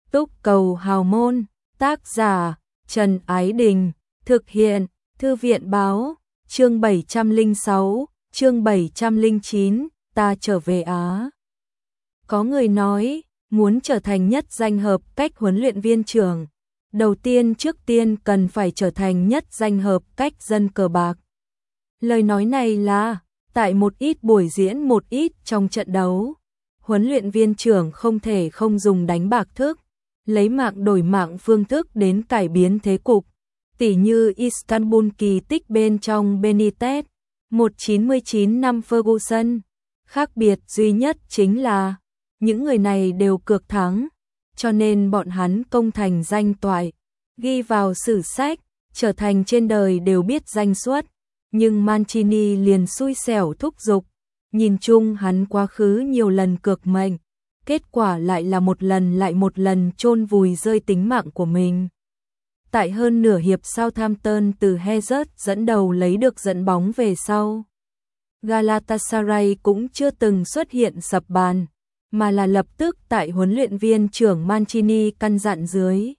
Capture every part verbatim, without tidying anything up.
Túc cầu hào môn, tác giả Trần Ái Đình, thực hiện Thư viện Báo, chương bảy trăm lẻ sáu, chương bảy trăm lẻ chín, ta trở về Á. Có người nói, muốn trở thành nhất danh hợp cách huấn luyện viên trưởng, đầu tiên trước tiên cần phải trở thành nhất danh hợp cách dân cờ bạc. Lời nói này là, tại một ít buổi diễn một ít trong trận đấu, huấn luyện viên trưởng không thể không dùng đánh bạc thức, lấy mạng đổi mạng phương thức đến cải biến thế cục, tỉ như Istanbul kỳ tích bên trong Benitez, một chín chín năm Ferguson. Khác biệt duy nhất chính là, những người này đều cược thắng, cho nên bọn hắn công thành danh toại, ghi vào sử sách, trở thành trên đời đều biết danh suất. Nhưng Mancini liền xui xẻo thúc giục, nhìn chung hắn quá khứ nhiều lần cược mệnh, kết quả lại là một lần lại một lần chôn vùi rơi tính mạng của mình. Tại hơn nửa hiệp Southampton từ Hazard dẫn đầu lấy được dẫn bóng về sau, Galatasaray cũng chưa từng xuất hiện sập bàn, mà là lập tức tại huấn luyện viên trưởng Mancini căn dặn dưới,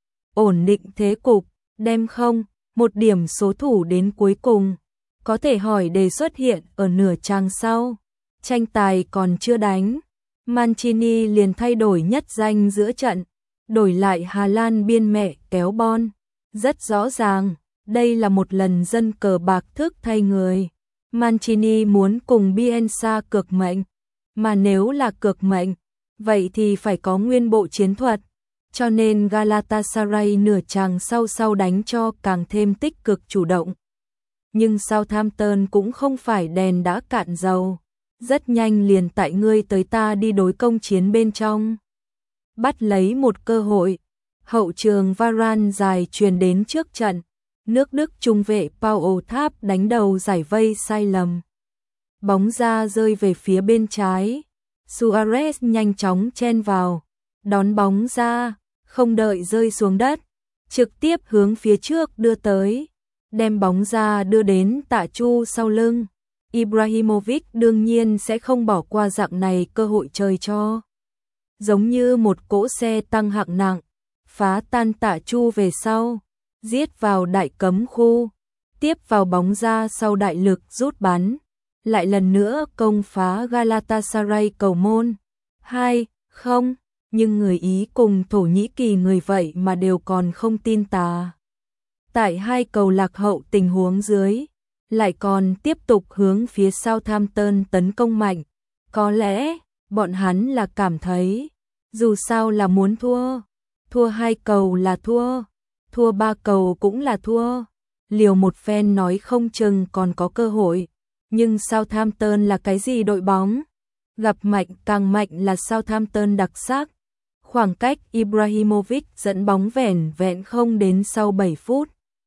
ổn định thế cục, đem không, một điểm số thủ đến cuối cùng. Có thể hỏi đề xuất hiện ở nửa trang sau, tranh tài còn chưa đánh, Mancini liền thay đổi nhất danh giữa trận, đổi lại Hà Lan biên mẹ kéo bon. Rất rõ ràng, đây là một lần dân cờ bạc thức thay người. Mancini muốn cùng Bielsa cược mệnh, mà nếu là cược mệnh, vậy thì phải có nguyên bộ chiến thuật, cho nên Galatasaray nửa trang sau sau đánh cho càng thêm tích cực chủ động. Nhưng Southampton cũng không phải đèn đã cạn dầu, rất nhanh liền tại ngươi tới ta đi đối công chiến bên trong. Bắt lấy một cơ hội, hậu trường Varane dài truyền đến trước trận, nước Đức trung vệ Paul Tháp đánh đầu giải vây sai lầm. Bóng ra rơi về phía bên trái, Suarez nhanh chóng chen vào, đón bóng ra, không đợi rơi xuống đất, trực tiếp hướng phía trước đưa tới, đem bóng ra đưa đến Tạ Chu sau lưng. Ibrahimovic đương nhiên sẽ không bỏ qua dạng này cơ hội chơi cho. Giống như một cỗ xe tăng hạng nặng, phá tan Tạ Chu về sau, giết vào đại cấm khu, tiếp vào bóng ra sau đại lực rút bắn, lại lần nữa công phá Galatasaray cầu môn. hai không, nhưng người Ý cùng Thổ Nhĩ Kỳ người vậy mà đều còn không tin tà. Tại hai cầu lạc hậu tình huống dưới, lại còn tiếp tục hướng phía Southampton tấn công mạnh. Có lẽ, bọn hắn là cảm thấy, dù sao là muốn thua, thua hai cầu là thua, thua ba cầu cũng là thua, liều một phen nói không chừng còn có cơ hội. Nhưng Southampton là cái gì đội bóng? Gặp mạnh càng mạnh là Southampton đặc sắc. Khoảng cách Ibrahimovic dẫn bóng vẻn vẹn không đến sau bảy phút.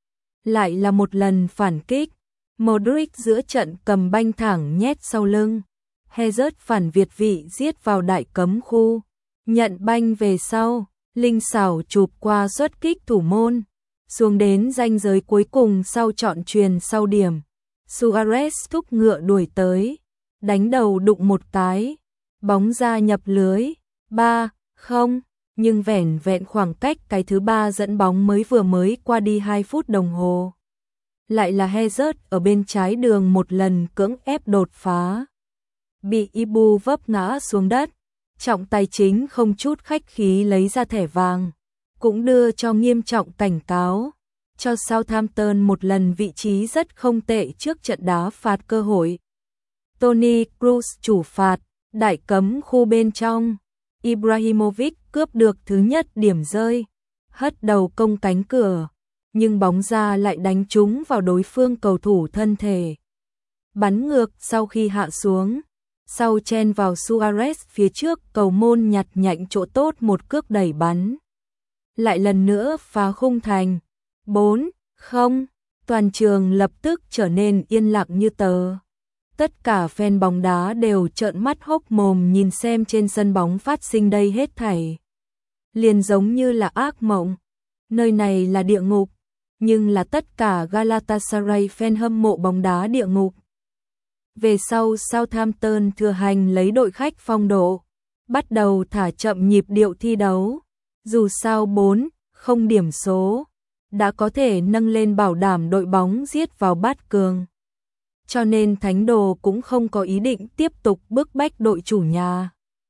Lại là một lần phản kích, Modric giữa trận cầm banh thẳng nhét sau lưng, Hazard phản việt vị giết vào đại cấm khu, nhận banh về sau, linh xảo chụp qua xuất kích thủ môn, xuống đến ranh giới cuối cùng sau chọn chuyền sau điểm, Suarez thúc ngựa đuổi tới, đánh đầu đụng một cái, bóng ra nhập lưới, ba không. Nhưng vẻn vẹn khoảng cách cái thứ ba dẫn bóng mới vừa mới qua đi hai phút đồng hồ. Lại là Hazard ở bên trái đường một lần cưỡng ép đột phá. Bị Ibu vấp ngã xuống đất. Trọng tài chính không chút khách khí lấy ra thẻ vàng. Cũng đưa cho nghiêm trọng cảnh cáo. Cho Southampton một lần vị trí rất không tệ trước trận đá phạt cơ hội. Toni Kroos chủ phạt, đại cấm khu bên trong. Ibrahimovic cướp được thứ nhất điểm rơi, hất đầu công cánh cửa, nhưng bóng ra lại đánh trúng vào đối phương cầu thủ thân thể. Bắn ngược sau khi hạ xuống, sau chen vào Suarez phía trước cầu môn nhặt nhạnh chỗ tốt một cước đẩy bắn. Lại lần nữa phá khung thành, bốn không, toàn trường lập tức trở nên yên lặng như tờ. Tất cả fan bóng đá đều trợn mắt hốc mồm nhìn xem trên sân bóng phát sinh đây hết thảy. Liền giống như là ác mộng. Nơi này là địa ngục, nhưng là tất cả Galatasaray fan hâm mộ bóng đá địa ngục. Về sau Southampton thừa hành lấy đội khách phong độ, bắt đầu thả chậm nhịp điệu thi đấu. Dù sao bốn không điểm số đã có thể nâng lên bảo đảm đội bóng giết vào bát cường. Cho nên Thánh Đồ cũng không có ý định tiếp tục bức bách đội chủ nhà.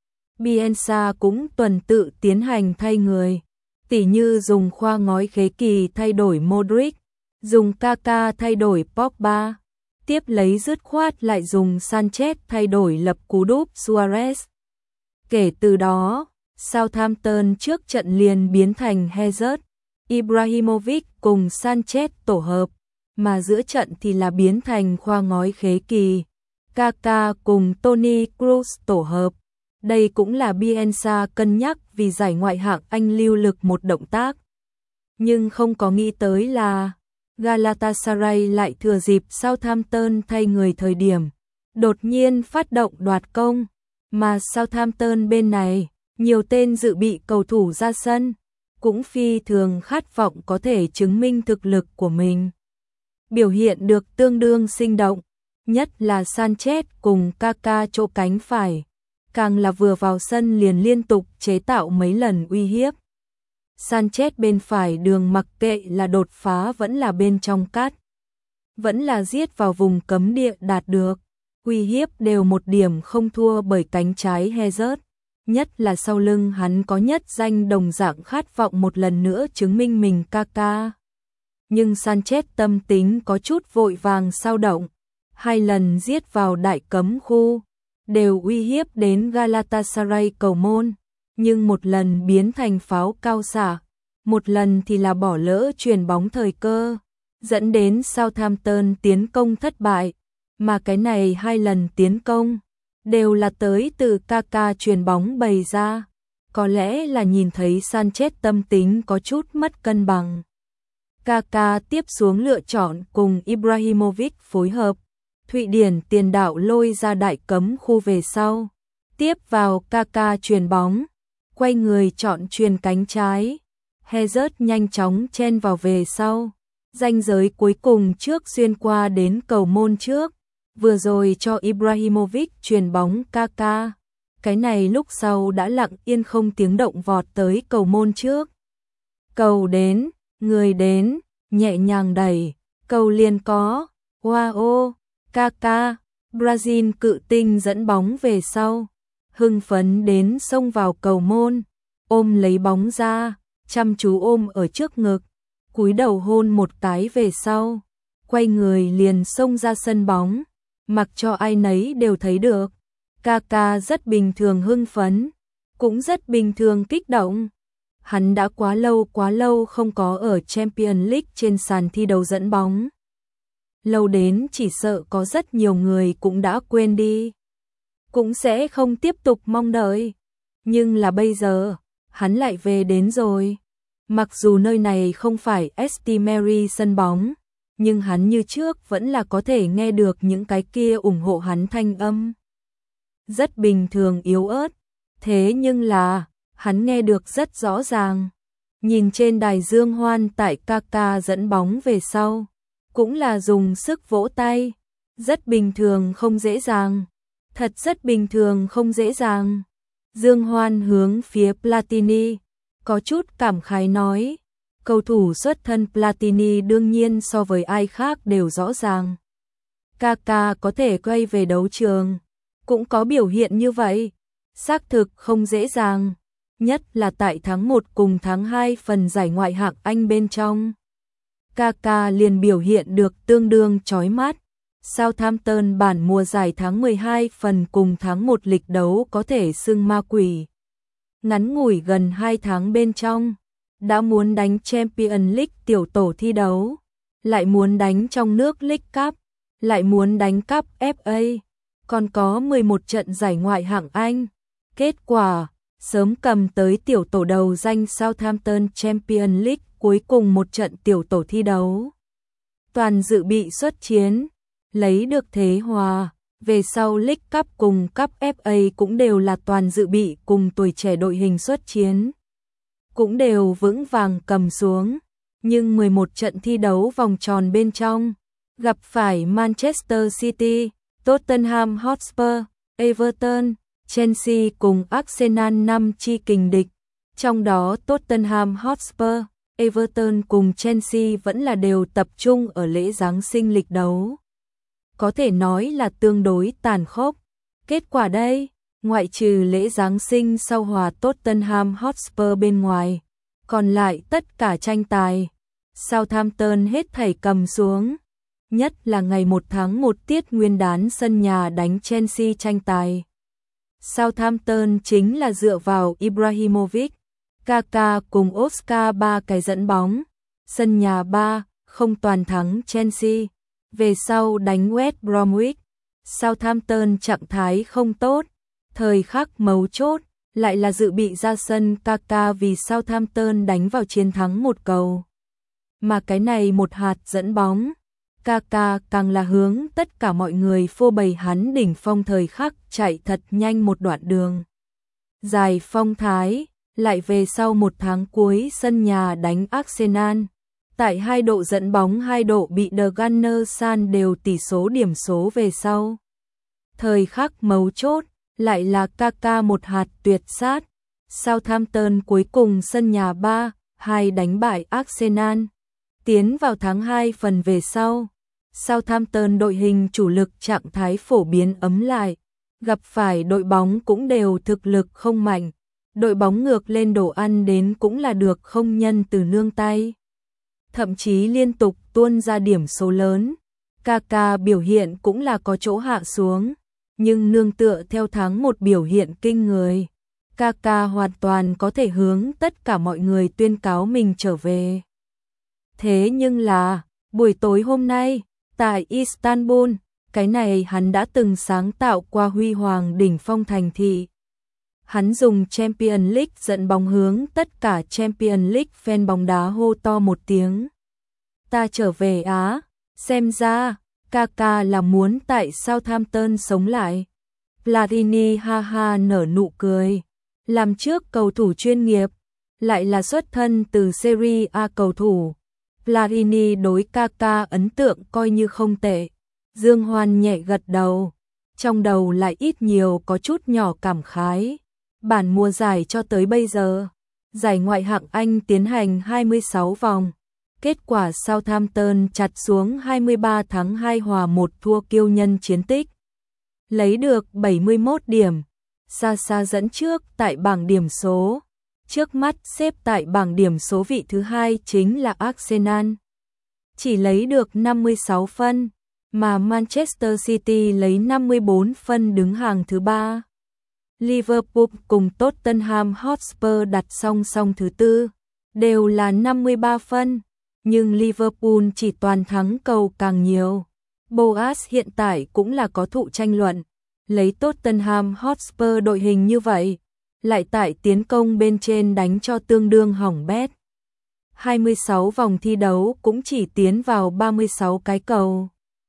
Bielsa cũng tuần tự tiến hành thay người, tỉ như dùng khoa ngói khế kỳ thay đổi Modric, dùng Kaka thay đổi Pogba, tiếp lấy dứt khoát lại dùng Sanchez thay đổi lập cú đúp Suarez. Kể từ đó, Southampton trước trận liền biến thành Hazard, Ibrahimovic cùng Sanchez tổ hợp, mà giữa trận thì là biến thành khoa ngói khế kỳ, Kaka cùng Toni Kroos tổ hợp. Đây cũng là Bielsa cân nhắc vì giải Ngoại hạng Anh lưu lực một động tác. Nhưng không có nghĩ tới là Galatasaray lại thừa dịp Southampton thay người thời điểm, đột nhiên phát động đoạt công, mà Southampton bên này, nhiều tên dự bị cầu thủ ra sân, cũng phi thường khát vọng có thể chứng minh thực lực của mình. Biểu hiện được tương đương sinh động, nhất là Sanchez cùng Kaka chỗ cánh phải, càng là vừa vào sân liền liên tục chế tạo mấy lần uy hiếp. Sanchez bên phải đường mặc kệ là đột phá vẫn là bên trong cắt, vẫn là giết vào vùng cấm địa đạt được, uy hiếp đều một điểm không thua bởi cánh trái Hazard, nhất là sau lưng hắn có nhất danh đồng dạng khát vọng một lần nữa chứng minh mình Kaka. Nhưng Sanchez tâm tính có chút vội vàng xao động, hai lần giết vào đại cấm khu, đều uy hiếp đến Galatasaray cầu môn, nhưng một lần biến thành pháo cao xạ, một lần thì là bỏ lỡ chuyền bóng thời cơ, dẫn đến Southampton tiến công thất bại, mà cái này hai lần tiến công đều là tới từ Kaka chuyền bóng bày ra, có lẽ là nhìn thấy Sanchez tâm tính có chút mất cân bằng. Kaka tiếp xuống lựa chọn cùng Ibrahimovic phối hợp, Thụy Điển tiền đạo lôi ra đại cấm khu về sau, tiếp vào Kaka chuyền bóng, quay người chọn chuyền cánh trái, Hazard nhanh chóng chen vào về sau, ranh giới cuối cùng trước xuyên qua đến cầu môn trước, vừa rồi cho Ibrahimovic chuyền bóng Kaka, cái này lúc sau đã lặng yên không tiếng động vọt tới cầu môn trước. Cầu đến, người đến, nhẹ nhàng đẩy, cầu liền có, wow, Kaka, Brazil cự tinh dẫn bóng về sau, hưng phấn đến xông vào cầu môn, ôm lấy bóng ra, chăm chú ôm ở trước ngực, cúi đầu hôn một cái về sau, quay người liền xông ra sân bóng, mặc cho ai nấy đều thấy được. Kaka rất bình thường hưng phấn, cũng rất bình thường kích động. Hắn đã quá lâu quá lâu không có ở Champions League trên sàn thi đấu dẫn bóng. Lâu đến chỉ sợ có rất nhiều người cũng đã quên đi. Cũng sẽ không tiếp tục mong đợi. Nhưng là bây giờ, hắn lại về đến rồi. Mặc dù nơi này không phải St Mary sân bóng, nhưng hắn như trước vẫn là có thể nghe được những cái kia ủng hộ hắn thanh âm. Rất bình thường yếu ớt, thế nhưng là, hắn nghe được rất rõ ràng. Nhìn trên đài dương hoan tại Kaka dẫn bóng về sau, cũng là dùng sức vỗ tay, rất bình thường không dễ dàng, thật rất bình thường không dễ dàng. Dương hoan hướng phía Platini, có chút cảm khái nói, cầu thủ xuất thân Platini đương nhiên so với ai khác đều rõ ràng. Kaka có thể quay về đấu trường, cũng có biểu hiện như vậy, xác thực không dễ dàng, nhất là tại tháng một cùng tháng hai phần giải Ngoại hạng Anh bên trong. Kaka liền biểu hiện được tương đương chói mắt. Southampton bản mùa giải tháng mười hai phần cùng tháng một lịch đấu có thể xưng ma quỷ. Ngắn ngủi gần hai tháng bên trong, đã muốn đánh Champions League tiểu tổ thi đấu, lại muốn đánh trong nước League Cup, lại muốn đánh Cup ép a, còn có mười một trận giải Ngoại hạng Anh. Kết quả, sớm cầm tới tiểu tổ đầu danh Southampton Champions League cuối cùng một trận tiểu tổ thi đấu. Toàn dự bị xuất chiến, lấy được thế hòa, về sau League Cup cùng Cup ép a cũng đều là toàn dự bị cùng tuổi trẻ đội hình xuất chiến. Cũng đều vững vàng cầm xuống, nhưng mười một trận thi đấu vòng tròn bên trong, gặp phải Manchester City, Tottenham Hotspur, Everton, Chelsea cùng Arsenal năm chi kình địch, Trong đó Tottenham Hotspur, Everton cùng Chelsea vẫn là đều tập trung ở lễ Giáng sinh lịch đấu. Có thể nói là tương đối tàn khốc. Kết quả đây, ngoại trừ lễ Giáng sinh sau hòa Tottenham Hotspur bên ngoài, còn lại tất cả tranh tài Southampton hết thảy cầm xuống. Nhất là ngày một tháng một tiết nguyên đán sân nhà đánh Chelsea tranh tài. Southampton chính là dựa vào Ibrahimovic, Kaka cùng Oscar ba cái dẫn bóng. Sân nhà ba không toàn thắng Chelsea. Về sau đánh West Bromwich, Southampton trạng thái không tốt. Thời khắc mấu chốt, lại là dự bị ra sân Kaka vì Southampton đánh vào chiến thắng một cầu. Mà cái này một hạt dẫn bóng, Kaka càng là hướng tất cả mọi người phô bày hắn đỉnh phong thời khắc chạy thật nhanh một đoạn đường. Dài phong thái, lại về sau một tháng cuối sân nhà đánh Arsenal. Tại hai độ dẫn bóng hai độ bị The Gunners san đều tỷ số điểm số về sau. Thời khắc mấu chốt, lại là Kaka một hạt tuyệt sát. Southampton cuối cùng sân nhà ba hai đánh bại Arsenal. Tiến vào tháng hai phần về sau, Southampton đội hình chủ lực trạng thái phổ biến ấm lại. Gặp phải đội bóng cũng đều thực lực không mạnh. Đội bóng ngược lên đồ ăn đến cũng là được không nhân từ nương tay. Thậm chí liên tục tuôn ra điểm số lớn. Kaka biểu hiện cũng là có chỗ hạ xuống. Nhưng nương tựa theo tháng một biểu hiện kinh người, Kaka hoàn toàn có thể hướng tất cả mọi người tuyên cáo mình trở về. Thế nhưng là, buổi tối hôm nay, tại Istanbul, cái này hắn đã từng sáng tạo qua huy hoàng đỉnh phong thành thị. Hắn dùng Champions League dẫn bóng hướng tất cả Champions League fan bóng đá hô to một tiếng. Ta trở về Á, xem ra, Kaka là muốn tại Southampton sống lại. Platini ha ha nở nụ cười. Làm trước cầu thủ chuyên nghiệp, lại là xuất thân từ Serie A cầu thủ. Platini đối Kaka ấn tượng coi như không tệ. Dương Hoan nhẹ gật đầu, trong đầu lại ít nhiều có chút nhỏ cảm khái. Bản mùa giải cho tới bây giờ, giải ngoại hạng Anh tiến hành hai mươi sáu vòng. Kết quả Southampton chặt xuống hai mươi ba thắng hai hòa một thua kiêu nhân chiến tích. Lấy được bảy mươi mốt điểm, xa xa dẫn trước tại bảng điểm số. Trước mắt xếp tại bảng điểm số vị thứ hai chính là Arsenal. Chỉ lấy được năm mươi sáu phân, mà Manchester City lấy năm mươi bốn phân đứng hàng thứ ba. Liverpool cùng Tottenham Hotspur đặt song song thứ tư, đều là năm mươi ba phân, nhưng Liverpool chỉ toàn thắng cầu càng nhiều. Boas hiện tại cũng là có thụ tranh luận, lấy Tottenham Hotspur đội hình như vậy, lại tại tiến công bên trên đánh cho tương đương hỏng bét. hai mươi sáu vòng thi đấu cũng chỉ tiến vào ba mươi sáu cái cầu.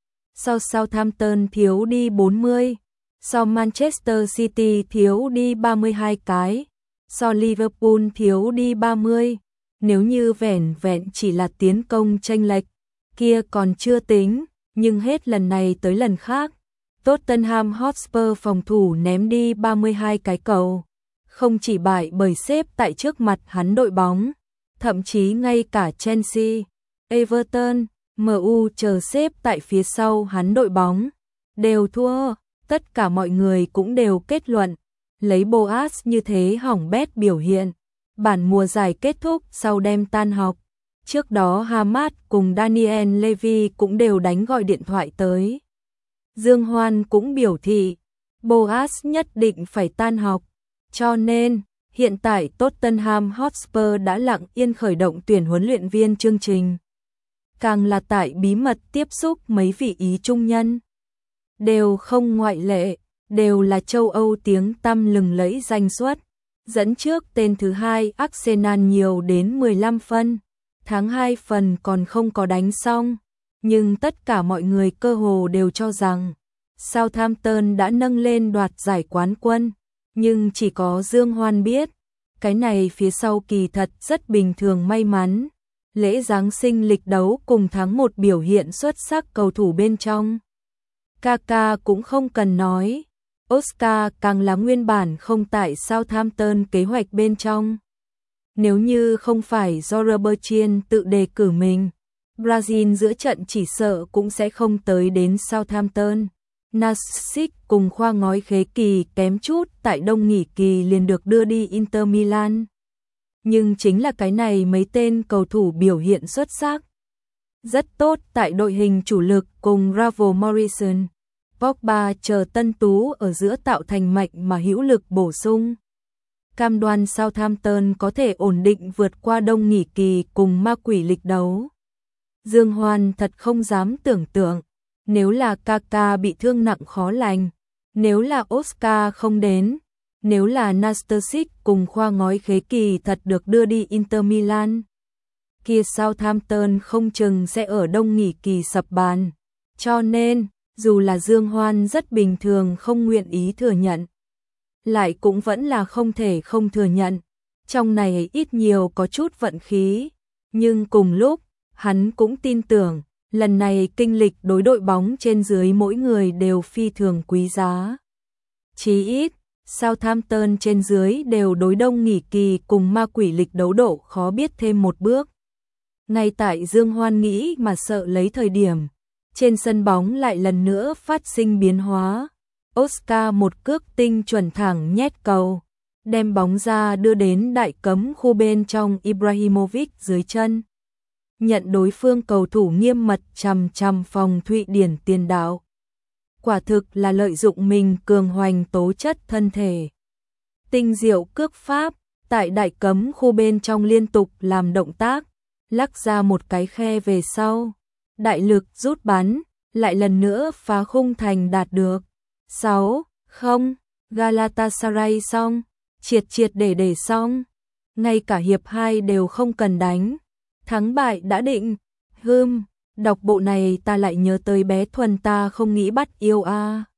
So Southampton thiếu đi bốn mươi, so Manchester City thiếu đi ba mươi hai cái, so Liverpool thiếu đi ba mươi. Nếu như vẻn vẹn chỉ là tiến công chênh lệch, kia còn chưa tính, nhưng hết lần này tới lần khác, Tottenham Hotspur phòng thủ ném đi ba mươi hai cái cầu, không chỉ bại bởi xếp tại trước mặt hắn đội bóng, thậm chí ngay cả Chelsea, Everton, em u chờ xếp tại phía sau hắn đội bóng, đều thua. Tất cả mọi người cũng đều kết luận, lấy Boas như thế hỏng bét biểu hiện, bản mùa giải kết thúc sau đêm tan học. Trước đó Hamad cùng Daniel Levy cũng đều đánh gọi điện thoại tới. Dương Hoan cũng biểu thị, Boas nhất định phải tan học, cho nên, hiện tại Tottenham Hotspur đã lặng yên khởi động tuyển huấn luyện viên chương trình. Càng là tại bí mật tiếp xúc mấy vị ý trung nhân. Đều không ngoại lệ, đều là châu Âu tiếng tăm lừng lẫy danh xuất. Dẫn trước tên thứ hai Arsenal nhiều đến mười lăm phân, tháng hai phần còn không có đánh xong, nhưng tất cả mọi người cơ hồ đều cho rằng Southampton đã nâng lên đoạt giải quán quân, nhưng chỉ có Dương Hoan biết, cái này phía sau kỳ thật rất bình thường may mắn. Lễ Giáng sinh lịch đấu cùng tháng một biểu hiện xuất sắc cầu thủ bên trong. Kaka cũng không cần nói, Oscar càng là nguyên bản không tại Southampton kế hoạch bên trong. Nếu như không phải do Robertson tự đề cử mình, Brazil giữa trận chỉ sợ cũng sẽ không tới đến Southampton. Nasic cùng khoa ngói khế kỳ kém chút tại đông nghỉ kỳ liền được đưa đi Inter Milan. Nhưng chính là cái này mấy tên cầu thủ biểu hiện xuất sắc rất tốt tại đội hình chủ lực cùng Ravel Morrison, Pogba chờ tân tú ở giữa tạo thành mạnh mà hữu lực bổ sung. Cam đoan Southampton có thể ổn định vượt qua đông nghỉ kỳ cùng ma quỷ lịch đấu. Dương Hoan thật không dám tưởng tượng, nếu là Kaka bị thương nặng khó lành, nếu là Oscar không đến, nếu là Nastasic cùng khoa ngói khế kỳ thật được đưa đi Inter Milan, kia Southampton không chừng sẽ ở đông nghỉ kỳ sập bàn. Cho nên, dù là Dương Hoan rất bình thường không nguyện ý thừa nhận, lại cũng vẫn là không thể không thừa nhận, trong này ít nhiều có chút vận khí, nhưng cùng lúc, hắn cũng tin tưởng, lần này kinh lịch đối đội bóng trên dưới mỗi người đều phi thường quý giá. Chí ít, Southampton trên dưới đều đối đông nghỉ kỳ cùng ma quỷ lịch đấu độ khó biết thêm một bước. Ngay tại Dương Hoan nghĩ mà sợ lấy thời điểm, trên sân bóng lại lần nữa phát sinh biến hóa. Oscar một cước tinh chuẩn thẳng nhét cầu, đem bóng ra đưa đến đại cấm khu bên trong Ibrahimovic dưới chân. Nhận đối phương cầu thủ nghiêm mật chằm chằm phòng Thụy Điển tiền đạo. Quả thực là lợi dụng mình cường hoành tố chất thân thể. Tinh diệu cước pháp, tại đại cấm khu bên trong liên tục làm động tác, lắc ra một cái khe về sau. Đại lực rút bắn, lại lần nữa phá khung thành đạt được. sáu không, Galatasaray xong, triệt triệt để để xong. Ngay cả hiệp hai đều không cần đánh. Thắng bại đã định. Hừm, đọc bộ này ta lại nhớ tới bé Thuần ta không nghĩ bắt yêu a.